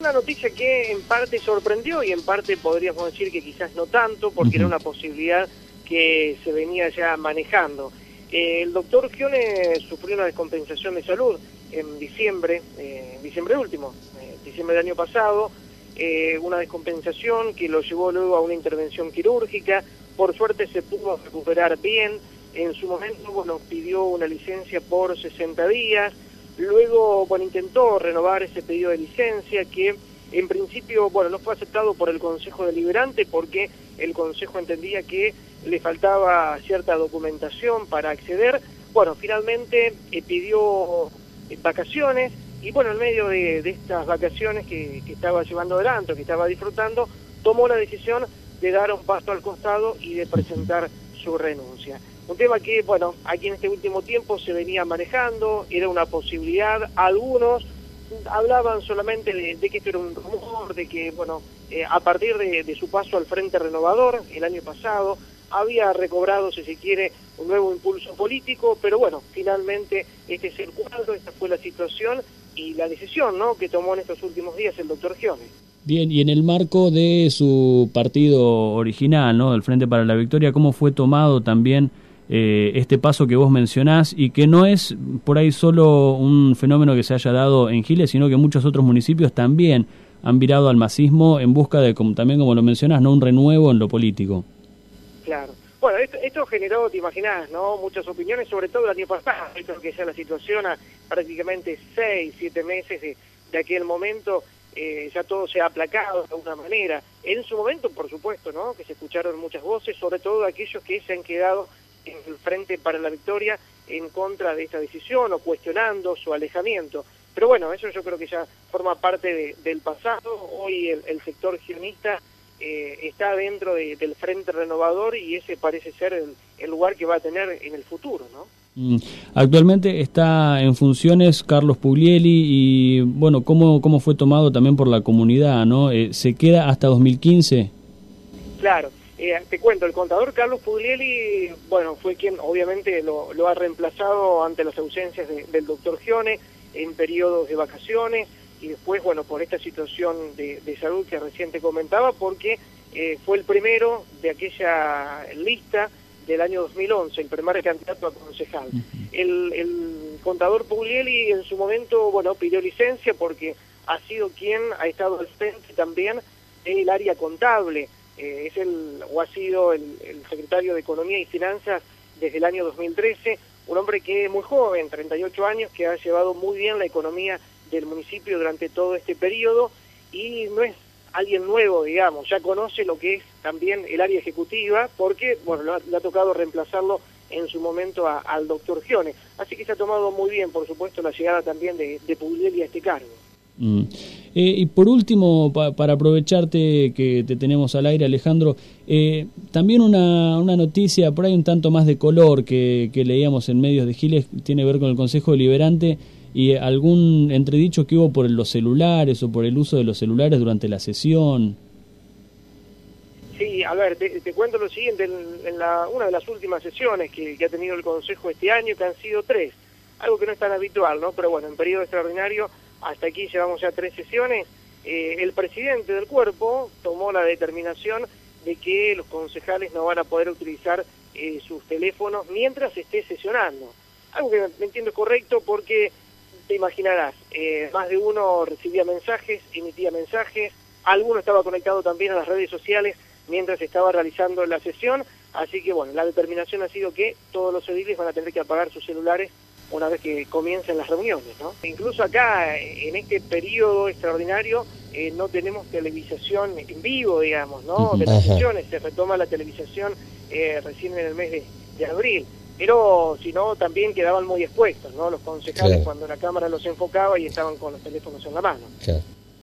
una noticia que en parte sorprendió y en parte podríamos decir que quizás no tanto, porque era una posibilidad que se venía ya manejando. El doctor Schione sufrió una descompensación de salud en diciembre último, diciembre del año pasado, una descompensación que lo llevó luego a una intervención quirúrgica. Por suerte se pudo recuperar bien. En su momento, bueno, pidió una licencia por 60 días, luego, bueno, intentó renovar ese pedido de licencia que en principio, bueno, no fue aceptado por el Consejo Deliberante porque el Consejo entendía que le faltaba cierta documentación para acceder. Bueno, finalmente pidió vacaciones y, bueno, en medio de estas vacaciones que estaba llevando adelante, que estaba disfrutando, tomó la decisión de dar un paso al costado y de presentar su renuncia. Un tema que, bueno, aquí en este último tiempo se venía manejando, era una posibilidad. Algunos hablaban solamente de que esto era un rumor, de que, bueno, a partir de su paso al Frente Renovador el año pasado, había recobrado, si se quiere, un nuevo impulso político, pero bueno, finalmente este es el cuadro, esta fue la situación y la decisión, ¿no?, que tomó en estos últimos días el doctor Schione. Bien, y en el marco de su partido original, ¿no?, del Frente para la Victoria, ¿cómo fue tomado también este paso que vos mencionás y que no es por ahí solo un fenómeno que se haya dado en Giles, sino que muchos otros municipios también han virado al masismo en busca de, también como lo mencionás, ¿no?, un renuevo en lo político? Claro. Bueno, esto generó, te imaginás, ¿no?, muchas opiniones, sobre todo el año pasado. Creo que ya la situación a prácticamente 6, 7 meses de aquel momento, ya todo se ha aplacado de alguna manera. En su momento, por supuesto, ¿no?, que se escucharon muchas voces, sobre todo aquellos que se han quedado en el Frente para la Victoria en contra de esta decisión o cuestionando su alejamiento. Pero bueno, eso yo creo que ya forma parte del pasado. Hoy el sector sionista está dentro del Frente Renovador y ese parece ser el lugar que va a tener en el futuro, ¿no? Actualmente está en funciones Carlos Puglieli y, bueno, ¿cómo fue tomado también por la comunidad, ¿no? ¿Se queda hasta 2015? Claro. Te cuento, el contador Carlos Puglieli, bueno, fue quien obviamente lo ha reemplazado ante las ausencias del doctor Schione en periodos de vacaciones y después, bueno, por esta situación de salud que recién te comentaba, porque fue el primero de aquella lista del año 2011, el primer candidato a concejal. El contador Puglieli en su momento, bueno, pidió licencia porque ha sido quien ha estado al frente también del área contable. Ha sido el secretario de Economía y Finanzas desde el año 2013, un hombre que es muy joven, 38 años, que ha llevado muy bien la economía del municipio durante todo este periodo y no es alguien nuevo, digamos, ya conoce lo que es también el área ejecutiva porque, bueno, le ha tocado reemplazarlo en su momento al doctor Schione. Así que se ha tomado muy bien, por supuesto, la llegada también de Puglieli a este cargo. Y por último, para aprovecharte que te tenemos al aire, Alejandro, también una noticia por ahí un tanto más de color que leíamos en medios de Giles, tiene que ver con el Consejo Deliberante y algún entredicho que hubo por los celulares o por el uso de los celulares durante la sesión. Sí, a ver, te cuento lo siguiente, en una de las últimas sesiones que ha tenido el Consejo este año, que han sido 3, algo que no es tan habitual, ¿no? Pero bueno, en periodo extraordinario, hasta aquí llevamos ya 3 sesiones, el presidente del cuerpo tomó la determinación de que los concejales no van a poder utilizar sus teléfonos mientras esté sesionando. Algo que me entiendo correcto porque, te imaginarás, más de uno recibía mensajes, emitía mensajes, alguno estaba conectado también a las redes sociales mientras estaba realizando la sesión, así que bueno, la determinación ha sido que todos los ediles van a tener que apagar sus celulares una vez que comiencen las reuniones, ¿no? Incluso acá, en este periodo extraordinario, no tenemos televisación en vivo, digamos, ¿no? De las sesiones, se retoma la televisación recién en el mes de abril, pero si no, también quedaban muy expuestos, ¿no? Los concejales, claro, cuando la cámara los enfocaba y estaban con los teléfonos en la mano. Claro.